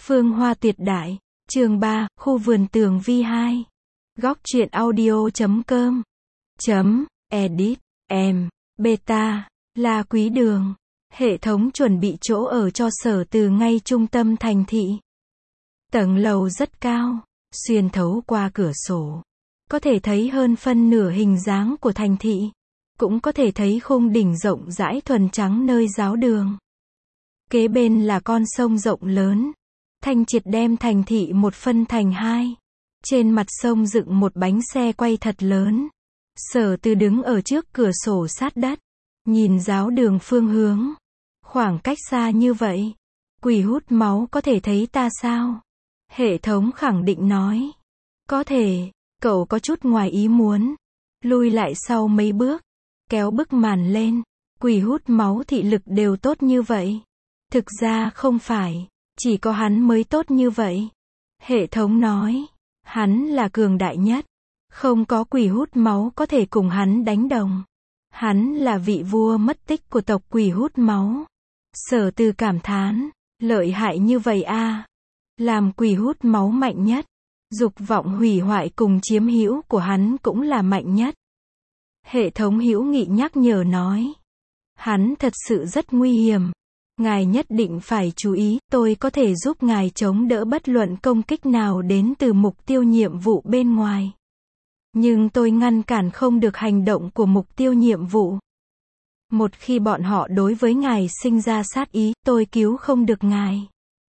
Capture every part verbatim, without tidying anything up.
Phương Hoa tuyệt đại. Chương ba, khu vườn tường vi hai. Góc truyện audio chấm com. Chấm, edit, em, beta, là Quý Đường. Hệ thống chuẩn bị chỗ ở cho Sở Từ ngay trung tâm thành thị. Tầng lầu rất cao, xuyên thấu qua cửa sổ. Có thể thấy hơn phân nửa hình dáng của thành thị. Cũng có thể thấy khung đỉnh rộng rãi thuần trắng nơi giáo đường. Kế bên là con sông rộng lớn. Thanh triệt đem thành thị một phân thành hai. Trên mặt sông dựng một bánh xe quay thật lớn. Sở Từ đứng ở trước cửa sổ sát đất. Nhìn giáo đường phương hướng. Khoảng cách xa như vậy. Quỷ hút máu có thể thấy ta sao? Hệ thống khẳng định nói. Có thể. Cậu có chút ngoài ý muốn. Lui lại sau mấy bước. Kéo bức màn lên. Quỷ hút máu thị lực đều tốt như vậy. Thực ra không phải. Chỉ có hắn mới tốt như vậy. Hệ thống nói. Hắn là cường đại nhất. Không có quỷ hút máu có thể cùng hắn đánh đồng. Hắn là vị vua mất tích của tộc quỷ hút máu. Sở Từ cảm thán. Lợi hại như vậy a à. Làm quỷ hút máu mạnh nhất. Dục vọng hủy hoại cùng chiếm hữu của hắn cũng là mạnh nhất. Hệ thống hữu nghị nhắc nhở nói. Hắn thật sự rất nguy hiểm. Ngài nhất định phải chú ý, tôi có thể giúp ngài chống đỡ bất luận công kích nào đến từ mục tiêu nhiệm vụ bên ngoài. Nhưng tôi ngăn cản không được hành động của mục tiêu nhiệm vụ. Một khi bọn họ đối với ngài sinh ra sát ý, tôi cứu không được ngài.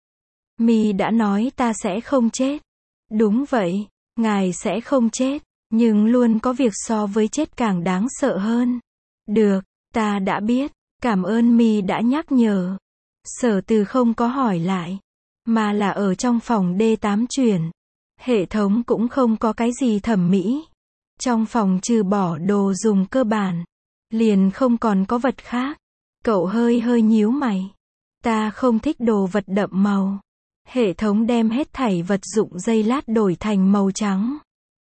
Mi đã nói ta sẽ không chết. Đúng vậy, ngài sẽ không chết, nhưng luôn có việc so với chết càng đáng sợ hơn. Được, ta đã biết, cảm ơn Mi đã nhắc nhở. Sở Từ không có hỏi lại, mà là ở trong phòng D tám chuyển. Hệ thống cũng không có cái gì thẩm mỹ. Trong phòng trừ bỏ đồ dùng cơ bản, liền không còn có vật khác. Cậu hơi hơi nhíu mày. Ta không thích đồ vật đậm màu. Hệ thống đem hết thảy vật dụng giây lát đổi thành màu trắng.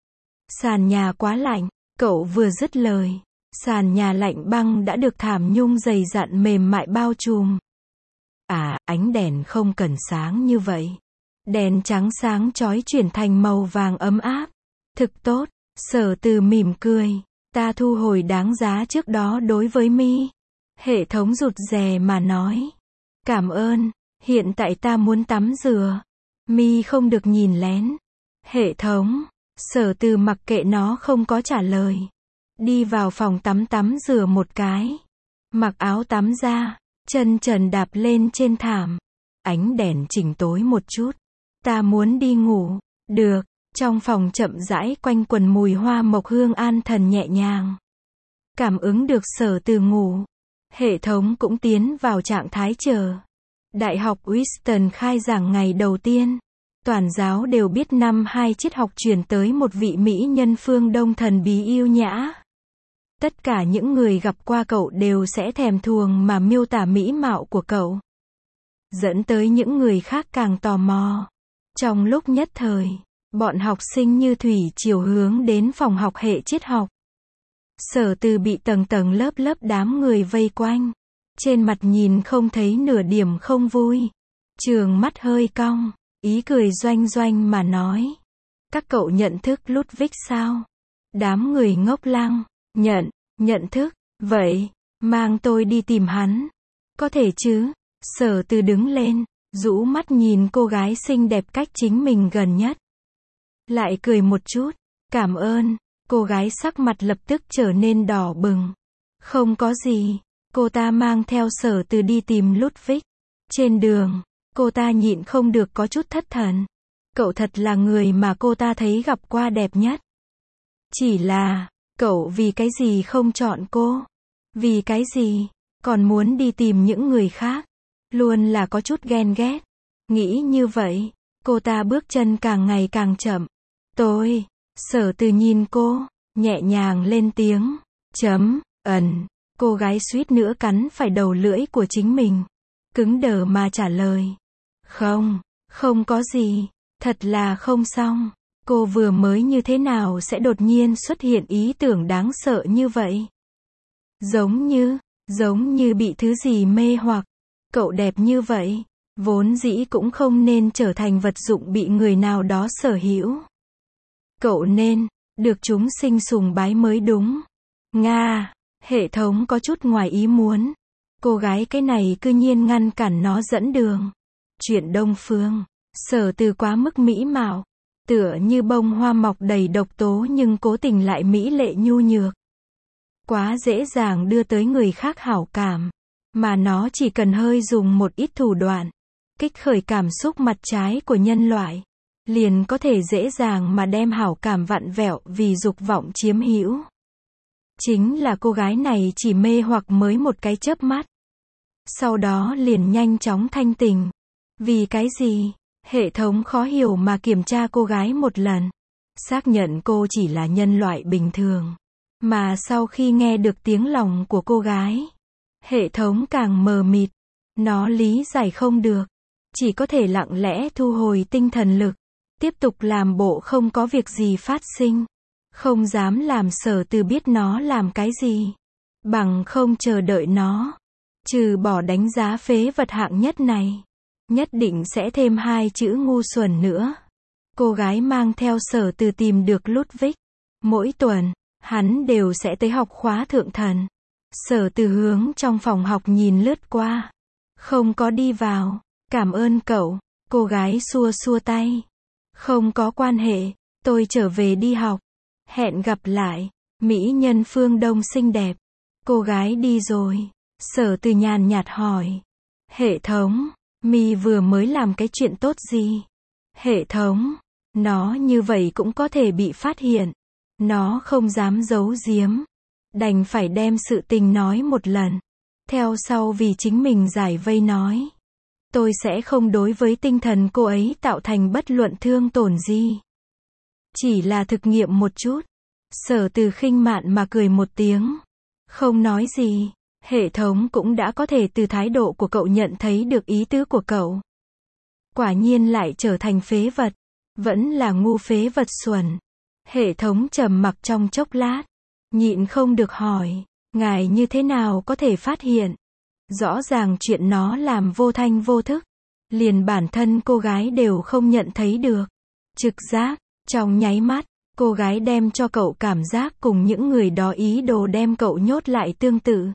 Sàn nhà quá lạnh. Cậu vừa dứt lời. Sàn nhà lạnh băng đã được thảm nhung dày dặn mềm mại bao trùm. À, ánh đèn không cần sáng như vậy. Đèn trắng sáng chói chuyển thành màu vàng ấm áp. Thực tốt. Sở Từ mỉm cười. Ta thu hồi đáng giá trước đó đối với Mi. Hệ thống rụt rè mà nói. Cảm ơn. Hiện tại ta muốn tắm rửa. Mi không được nhìn lén. Hệ thống. Sở Từ mặc kệ nó không có trả lời. Đi vào phòng tắm tắm rửa một cái. Mặc áo tắm ra. Chân trần đạp lên trên thảm. Ánh đèn chỉnh tối một chút. Ta muốn đi ngủ. Được. Trong phòng chậm rãi quanh quần mùi hoa mộc hương an thần nhẹ nhàng. Cảm ứng được Sở Từ ngủ. Hệ thống cũng tiến vào trạng thái chờ. Đại học Winston khai giảng ngày đầu tiên. Toàn giáo đều biết năm hai triết học chuyển tới một vị mỹ nhân phương Đông thần bí yêu nhã. Tất cả những người gặp qua cậu đều sẽ thèm thuồng mà miêu tả mỹ mạo của cậu. Dẫn tới những người khác càng tò mò. Trong lúc nhất thời, bọn học sinh như thủy triều hướng đến phòng học hệ triết học. Sở Từ bị tầng tầng lớp lớp đám người vây quanh. Trên mặt nhìn không thấy nửa điểm không vui. Trường mắt hơi cong, ý cười doanh doanh mà nói. Các cậu nhận thức Ludwig sao? Đám người ngốc lăng. Nhận, nhận thức. Vậy, mang tôi đi tìm hắn. Có thể chứ? Sở Từ đứng lên, rũ mắt nhìn cô gái xinh đẹp cách chính mình gần nhất. Lại cười một chút. Cảm ơn. Cô gái sắc mặt lập tức trở nên đỏ bừng. Không có gì. Cô ta mang theo Sở Từ đi tìm Ludwig. Trên đường, cô ta nhịn không được có chút thất thần. Cậu thật là người mà cô ta thấy gặp qua đẹp nhất. Chỉ là, cậu vì cái gì không chọn cô? Vì cái gì? Còn muốn đi tìm những người khác? Luôn là có chút ghen ghét. Nghĩ như vậy, cô ta bước chân càng ngày càng chậm. Tôi, Sở Từ nhìn cô, nhẹ nhàng lên tiếng. Chấm, ẩn. Cô gái suýt nữa cắn phải đầu lưỡi của chính mình. Cứng đờ mà trả lời. Không, không có gì. Thật là không xong. Cô vừa mới như thế nào sẽ đột nhiên xuất hiện ý tưởng đáng sợ như vậy? Giống như, giống như bị thứ gì mê hoặc. Cậu đẹp như vậy. vốn dĩ cũng không nên trở thành vật dụng bị người nào đó sở hữu. Cậu nên được chúng sinh sùng bái mới đúng. Nga, hệ thống có chút ngoài ý muốn. Cô gái cái này cư nhiên ngăn cản nó dẫn đường. Chuyện Đông Phương, Sở Từ quá mức mỹ mạo, tựa như bông hoa mọc đầy độc tố nhưng cố tình lại mỹ lệ nhu nhược. Quá dễ dàng đưa tới người khác hảo cảm, mà nó chỉ cần hơi dùng một ít thủ đoạn, kích khởi cảm xúc mặt trái của nhân loại, liền có thể dễ dàng mà đem hảo cảm vặn vẹo vì dục vọng chiếm hữu. Chính là cô gái này chỉ mê hoặc mới một cái chớp mắt. Sau đó liền nhanh chóng thanh tình. Vì cái gì? Hệ thống khó hiểu mà kiểm tra cô gái một lần. Xác nhận cô chỉ là nhân loại bình thường. Mà sau khi nghe được tiếng lòng của cô gái, hệ thống càng mờ mịt. Nó lý giải không được. Chỉ có thể lặng lẽ thu hồi tinh thần lực. Tiếp tục làm bộ không có việc gì phát sinh. Không dám làm Sở Từ biết nó làm cái gì. Bằng không chờ đợi nó. Trừ bỏ đánh giá phế vật hạng nhất này. Nhất định sẽ thêm hai chữ ngu xuẩn nữa. Cô gái mang theo Sở Từ tìm được Ludwig. Mỗi tuần, hắn đều sẽ tới học khóa thượng thần. Sở Từ hướng trong phòng học nhìn lướt qua. Không có đi vào. Cảm ơn cậu. Cô gái xua xua tay. Không có quan hệ. Tôi trở về đi học. Hẹn gặp lại. Mỹ nhân phương Đông xinh đẹp. Cô gái đi rồi. Sở Từ nhàn nhạt hỏi. Hệ thống, mi vừa mới làm cái chuyện tốt gì? Hệ thống, nó như vậy cũng có thể bị phát hiện. Nó không dám giấu giếm. Đành phải đem sự tình nói một lần. Theo sau vì chính mình giải vây nói. Tôi sẽ không đối với tinh thần cô ấy tạo thành bất luận thương tổn gì. Chỉ là thực nghiệm một chút. Sở Từ khinh mạn mà cười một tiếng. Không nói gì. Hệ thống cũng đã có thể từ thái độ của cậu nhận thấy được ý tứ của cậu. Quả nhiên lại trở thành phế vật. Vẫn là ngu phế vật xuẩn. Hệ thống trầm mặc trong chốc lát. Nhịn không được hỏi. Ngài như thế nào có thể phát hiện? Rõ ràng chuyện nó làm vô thanh vô thức. Liền bản thân cô gái đều không nhận thấy được. Trực giác, trong nháy mắt, cô gái đem cho cậu cảm giác cùng những người đó ý đồ đem cậu nhốt lại tương tự.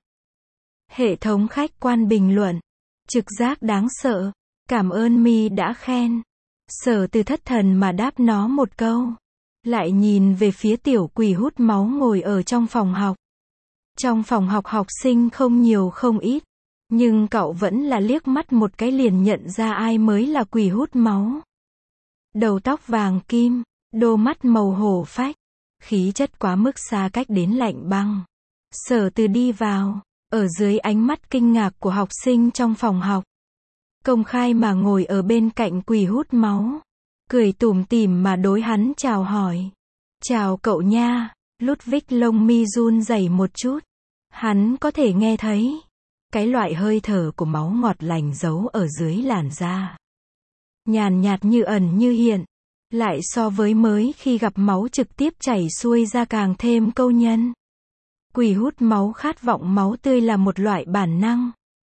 Hệ thống khách quan bình luận. Trực giác đáng sợ. Cảm ơn mi đã khen. Sở Từ thất thần mà đáp nó một câu. Lại nhìn về phía tiểu quỷ hút máu ngồi ở trong phòng học. Trong phòng học học sinh không nhiều không ít. Nhưng cậu vẫn là liếc mắt một cái liền nhận ra ai mới là quỷ hút máu. Đầu tóc vàng kim, đôi mắt màu hổ phách. Khí chất quá mức xa cách đến lạnh băng. Sở Từ đi vào. Ở dưới ánh mắt kinh ngạc của học sinh trong phòng học. Công khai mà ngồi ở bên cạnh quỷ hút máu. Cười tủm tỉm mà đối hắn chào hỏi. Chào cậu nha. Ludwig lông mi run rẩy một chút. Hắn có thể nghe thấy. Cái loại hơi thở của máu ngọt lành giấu ở dưới làn da. Nhàn nhạt như ẩn như hiện. Lại so với mới khi gặp máu trực tiếp chảy xuôi ra càng thêm câu nhân. Quỷ hút máu khát vọng máu tươi là một loại bản năng.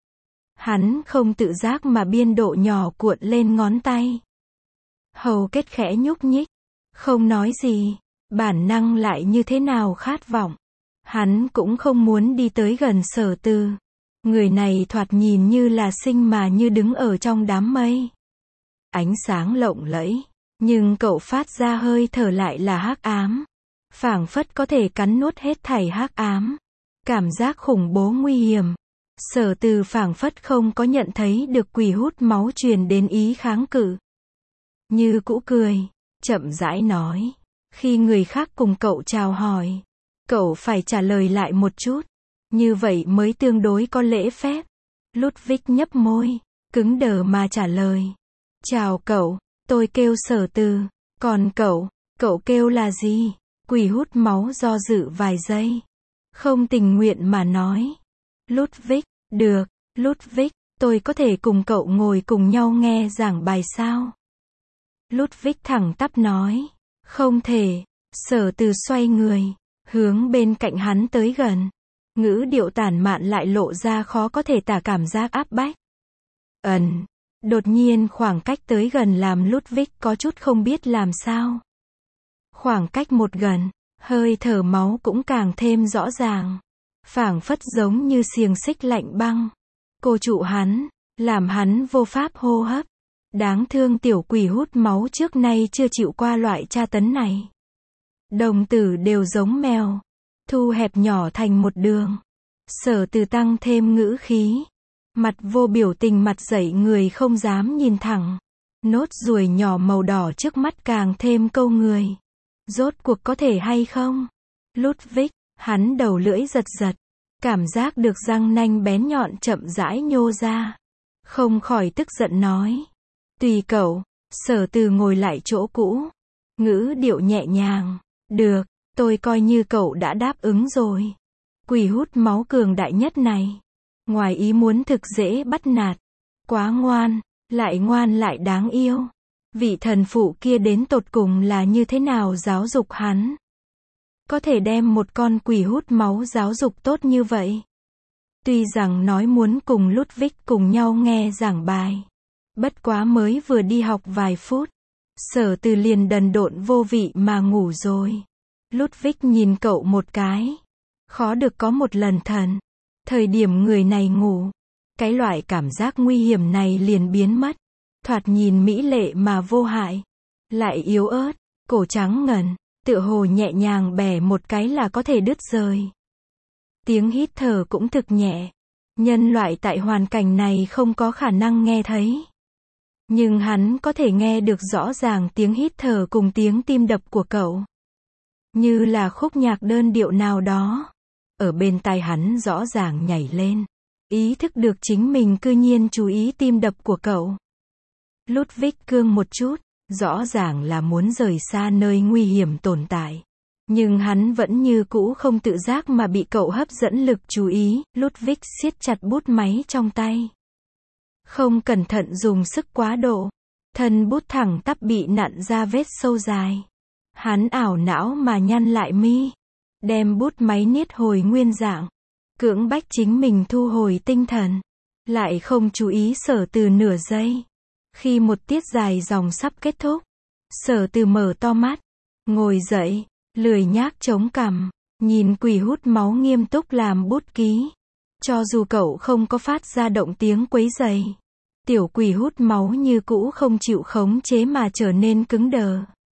Hắn không tự giác mà biên độ nhỏ cuộn lên ngón tay. Hầu kết khẽ nhúc nhích. Không nói gì. Bản năng lại như thế nào khát vọng. Hắn cũng không muốn đi tới gần Sở Từ. Người này thoạt nhìn như là sinh mà như đứng ở trong đám mây. Ánh sáng lộng lẫy. Nhưng cậu phát ra hơi thở lại là hắc ám. Phảng phất có thể cắn nuốt hết thảy hắc ám. Cảm giác khủng bố nguy hiểm. Sở Từ phảng phất không có nhận thấy được quỷ hút máu truyền đến ý kháng cự. Như cũ cười, chậm rãi nói. Khi người khác cùng cậu chào hỏi, cậu phải trả lời lại một chút. Như vậy mới tương đối có lễ phép. Ludwig nhấp môi, cứng đờ mà trả lời. Chào cậu, tôi kêu Sở Từ. Còn cậu, cậu kêu là gì? Quỷ hút máu do dự vài giây. Không tình nguyện mà nói. Ludwig, được, Ludwig, tôi có thể cùng cậu ngồi cùng nhau nghe giảng bài sao? Ludwig thẳng tắp nói. Không thể. Sở Từ xoay người, hướng bên cạnh hắn tới gần. Ngữ điệu tản mạn lại lộ ra khó có thể tả cảm giác áp bách. Ẩn, Đột nhiên khoảng cách tới gần làm Ludwig có chút không biết làm sao. Khoảng cách một gần, hơi thở máu cũng càng thêm rõ ràng. Phảng phất giống như xiềng xích lạnh băng. Cô trụ hắn, làm hắn vô pháp hô hấp. Đáng thương tiểu quỷ hút máu trước nay chưa chịu qua loại tra tấn này. Đồng tử đều giống mèo. Thu hẹp nhỏ thành một đường. Sở Từ tăng thêm ngữ khí. Mặt vô biểu tình, mặt dậy người không dám nhìn thẳng. Nốt ruồi nhỏ màu đỏ trước mắt càng thêm câu người. Rốt cuộc có thể hay không? Ludwig, hắn đầu lưỡi giật giật. Cảm giác được răng nanh bén nhọn chậm rãi nhô ra. Không khỏi tức giận nói. Tùy cậu. Sở Từ ngồi lại chỗ cũ. Ngữ điệu nhẹ nhàng. Được, tôi coi như cậu đã đáp ứng rồi. Quỷ hút máu cường đại nhất này. Ngoài ý muốn thực dễ bắt nạt. Quá ngoan, lại ngoan lại đáng yêu. Vị thần phụ kia đến tột cùng là như thế nào giáo dục hắn? Có thể đem một con quỷ hút máu giáo dục tốt như vậy. Tuy rằng nói muốn cùng Ludwig cùng nhau nghe giảng bài. Bất quá mới vừa đi học vài phút. Sở Từ liền đần độn vô vị mà ngủ rồi. Ludwig nhìn cậu một cái. Khó được có một lần thần. Thời điểm người này ngủ. Cái loại cảm giác nguy hiểm này liền biến mất. Thoạt nhìn mỹ lệ mà vô hại. Lại yếu ớt, cổ trắng ngần. Tựa hồ nhẹ nhàng bẻ một cái là có thể đứt rời. Tiếng hít thở cũng thực nhẹ. Nhân loại tại hoàn cảnh này không có khả năng nghe thấy. Nhưng hắn có thể nghe được rõ ràng tiếng hít thở cùng tiếng tim đập của cậu. Như là khúc nhạc đơn điệu nào đó. Ở bên tai hắn rõ ràng nhảy lên. Ý thức được chính mình cư nhiên chú ý tim đập của cậu. Ludwig cương một chút. Rõ ràng là muốn rời xa nơi nguy hiểm tồn tại. Nhưng hắn vẫn như cũ không tự giác mà bị cậu hấp dẫn lực chú ý. Ludwig siết chặt bút máy trong tay. Không cẩn thận dùng sức quá độ. Thân bút thẳng tắp bị nặn ra vết sâu dài. Hắn ảo não mà nhăn lại mi. Đem bút máy niết hồi nguyên dạng. Cưỡng bách chính mình thu hồi tinh thần. Lại không chú ý Sở Từ nửa giây. Khi một tiết dài dòng sắp kết thúc. Sở Từ mở to mắt. Ngồi dậy. Lười nhác chống cằm. Nhìn quỷ hút máu nghiêm túc làm bút ký. Cho dù cậu không có phát ra động tiếng quấy rầy. Tiểu quỷ hút máu như cũ không chịu khống chế mà trở nên cứng đờ.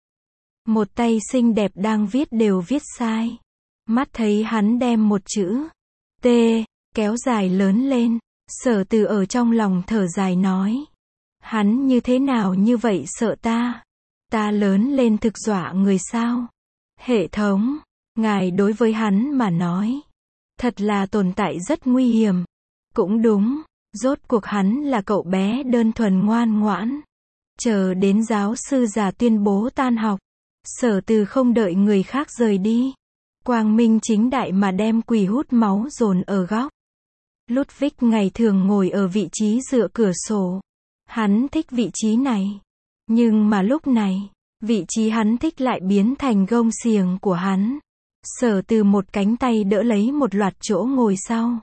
Một tay xinh đẹp đang viết đều viết sai. Mắt thấy hắn đem một chữ T kéo dài lớn lên. Sở Từ ở trong lòng thở dài nói. Hắn như thế nào như vậy sợ ta? Ta lớn lên thực dọa người sao? Hệ thống, ngài đối với hắn mà nói. Thật là tồn tại rất nguy hiểm. Cũng đúng, rốt cuộc hắn là cậu bé đơn thuần ngoan ngoãn. Chờ đến giáo sư già tuyên bố tan học. Sở Từ không đợi người khác rời đi. Quang minh chính đại mà đem quỷ hút máu dồn ở góc. Ludwig ngày thường ngồi ở vị trí dựa cửa sổ. Hắn thích vị trí này. Nhưng mà lúc này, vị trí hắn thích lại biến thành gông xiềng của hắn. Sở Từ một cánh tay đỡ lấy một loạt chỗ ngồi sau.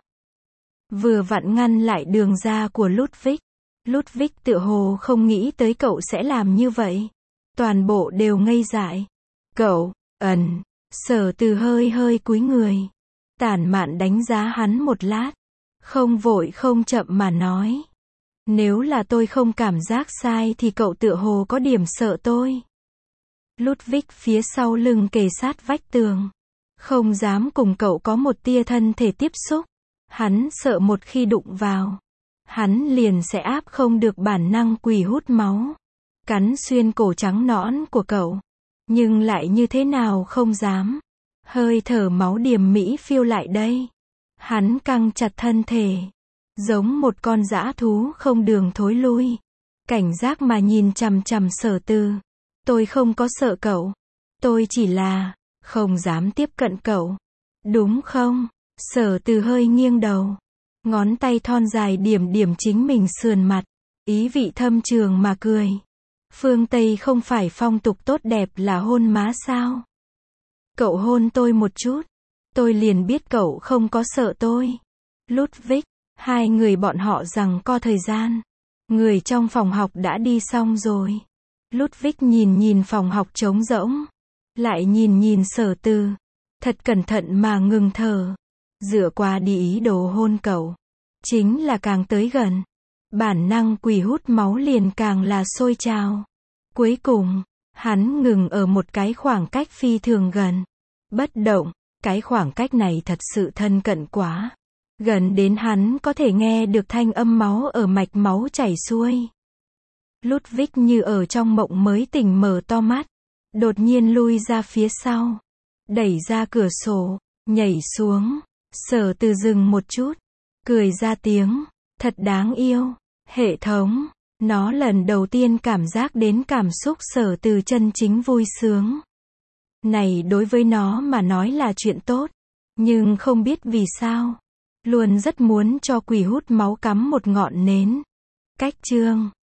Vừa vặn ngăn lại đường ra của Ludwig. Ludwig tựa hồ không nghĩ tới cậu sẽ làm như vậy. Toàn bộ đều ngây dại. Cậu, ẩn. Sở Từ hơi hơi cúi người. Tản mạn đánh giá hắn một lát. Không vội không chậm mà nói. Nếu là tôi không cảm giác sai thì cậu tựa hồ có điểm sợ tôi. Ludwig phía sau lưng kề sát vách tường. Không dám cùng cậu có một tia thân thể tiếp xúc. Hắn sợ một khi đụng vào. Hắn liền sẽ áp không được bản năng quỷ hút máu. Cắn xuyên cổ trắng nõn của cậu. Nhưng lại như thế nào không dám. Hơi thở máu điềm mỹ phiêu lại đây. Hắn căng chặt thân thể. Giống một con dã thú không đường thối lui. Cảnh giác mà nhìn chằm chằm Sở Từ. Tôi không có sợ cậu. Tôi chỉ là không dám tiếp cận cậu. Đúng không? Sở Từ hơi nghiêng đầu. Ngón tay thon dài điểm điểm chính mình sườn mặt. Ý vị thâm trường mà cười. Phương Tây không phải phong tục tốt đẹp là hôn má sao? Cậu hôn tôi một chút. Tôi liền biết cậu không có sợ tôi. Ludwig. Hai người bọn họ giằng co thời gian. Người trong phòng học đã đi xong rồi. Ludwig nhìn nhìn phòng học trống rỗng. Lại nhìn nhìn Sở Từ. Thật cẩn thận mà ngừng thở. Dựa qua đi ý đồ hôn cậu. Chính là càng tới gần. Bản năng quỷ hút máu liền càng là sôi trào. Cuối cùng, hắn ngừng ở một cái khoảng cách phi thường gần. Bất động, cái khoảng cách này thật sự thân cận quá. Gần đến hắn có thể nghe được thanh âm máu ở mạch máu chảy xuôi. Ludwig như ở trong mộng mới tỉnh mở to mắt. Đột nhiên lui ra phía sau. Đẩy ra cửa sổ, nhảy xuống. Sở Từ dừng một chút. Cười ra tiếng. Thật đáng yêu. Hệ thống. Nó lần đầu tiên cảm giác đến cảm xúc Sở Từ chân chính vui sướng. Này đối với nó mà nói là chuyện tốt. Nhưng không biết vì sao. Luôn rất muốn cho quỷ hút máu cắm một ngọn nến. Cách chương